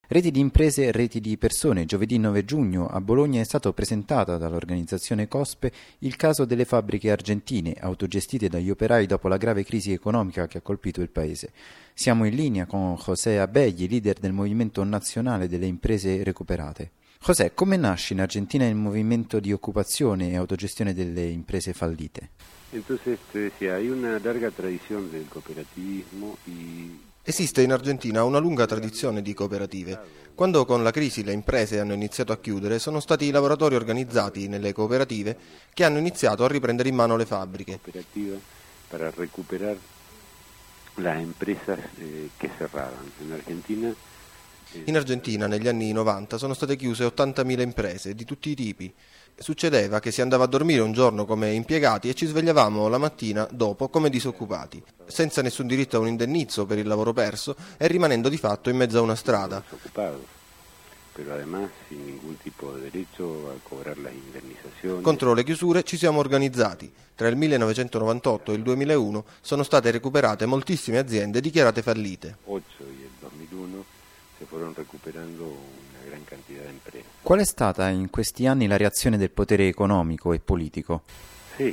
Reti di imprese e reti di persone. Giovedì 9 giugno a Bologna è stato presentato dall'organizzazione COSPE il caso delle fabbriche argentine, autogestite dagli operai dopo la grave crisi economica che ha colpito il paese. Siamo in linea con José Abegui, leader del Movimento Nazionale delle Imprese Recuperate. José, come nasce in Argentina il movimento di occupazione e autogestione delle imprese fallite? Entonces, te decía, hay una larga tradición del cooperativismo y... Esiste in Argentina una lunga tradizione di cooperative. Quando con la crisi le imprese hanno iniziato a chiudere, sono stati i lavoratori organizzati nelle cooperative che hanno iniziato a riprendere in mano le fabbriche. Cooperativa para recuperar las empresas que cerraban. In Argentina negli anni 90 sono state chiuse 80.000 imprese di tutti i tipi. Succedeva che si andava a dormire un giorno come impiegati e ci svegliavamo la mattina dopo come disoccupati, senza nessun diritto a un indennizzo per il lavoro perso e rimanendo di fatto in mezzo a una strada. Contro le chiusure ci siamo organizzati. Tra il 1998 e il 2001 sono state recuperate moltissime aziende dichiarate fallite. Se fueron recuperando una gran cantidad de empresas. Qual è stata in questi anni la reazione del potere economico e politico? Sí,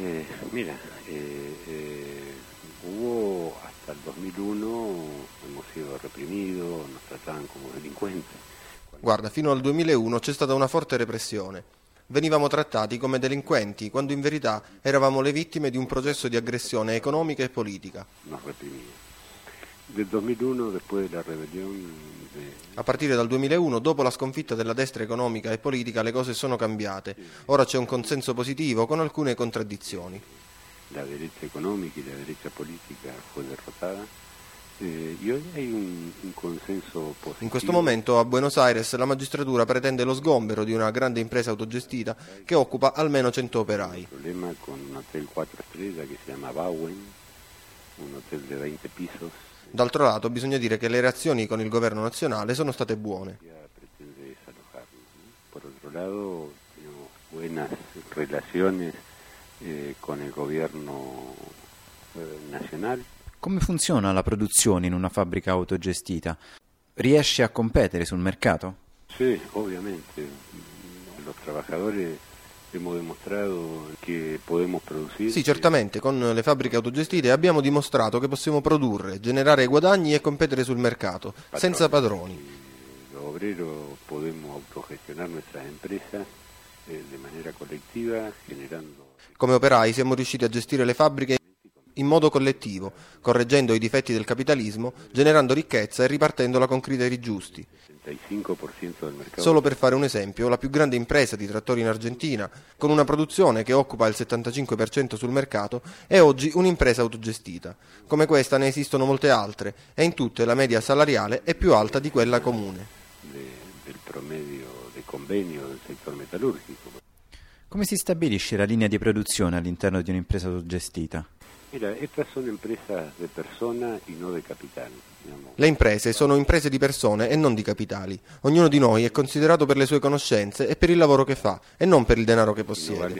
hubo hasta el 2001, hemos sido reprimidos, nos trataban como delincuentes. Guarda, fino al 2001 c'è stata una forte repressione. Venivamo trattati come delinquenti, quando in verità eravamo le vittime di un processo di aggressione economica e politica. Nos reprimían. Del 2001, después de la rebelión... A partire dal 2001, dopo la sconfitta della destra economica e politica, le cose sono cambiate. Ora c'è un consenso positivo con alcune contraddizioni. La derecha economica e la derecha politica fu derrotada e oggi hay un consenso positivo. In questo momento a Buenos Aires la magistratura pretende lo sgombero di una grande impresa autogestita che occupa almeno 100 operai. Il problema con un hotel 4 estrellas che si chiama Bauen, un hotel di 20 pisos. D'altro lato bisogna dire che le reazioni con il governo nazionale sono state buone. Per altro lato, abbiamo buone relazioni con il governo nazionale. Come funziona la produzione in una fabbrica autogestita? Riesce a competere sul mercato? Sì, ovviamente. I lavoratori hemos demostrato che possiamo produrre. Sì, certamente, con le fabbriche autogestite abbiamo dimostrato che possiamo produrre, generare guadagni e competere sul mercato, senza padroni. Los obreros podemos autogestionar nuestras empresas de manera colectiva, generando... Come operai siamo riusciti a gestire le fabbriche in modo collettivo, correggendo i difetti del capitalismo, generando ricchezza e ripartendola con criteri giusti. Solo per fare un esempio, la più grande impresa di trattori in Argentina, con una produzione che occupa il 75% sul mercato, è oggi un'impresa autogestita. Come questa ne esistono molte altre e in tutte la media salariale è più alta di quella comune. Del promedio del convenio del settore metallurgico. Come si stabilisce la linea di produzione all'interno di un'impresa autogestita? Mira, estas son empresas de persona y no de capital. Le imprese sono imprese di persone e non di capitali. Ognuno di noi è considerato per le sue conoscenze e per il lavoro che fa, e non per il denaro che possiede.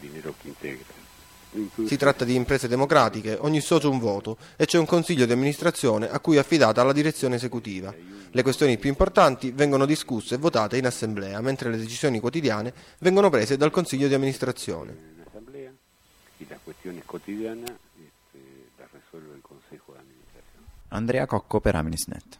Si tratta di imprese democratiche, ogni socio un voto, e c'è un consiglio di amministrazione a cui è affidata la direzione esecutiva. Le questioni più importanti vengono discusse e votate in assemblea, mentre le decisioni quotidiane vengono prese dal consiglio di amministrazione. Las cuestiones cotidianas las resuelve el Consejo de Administración. Andrea Cocco per Aminisnet.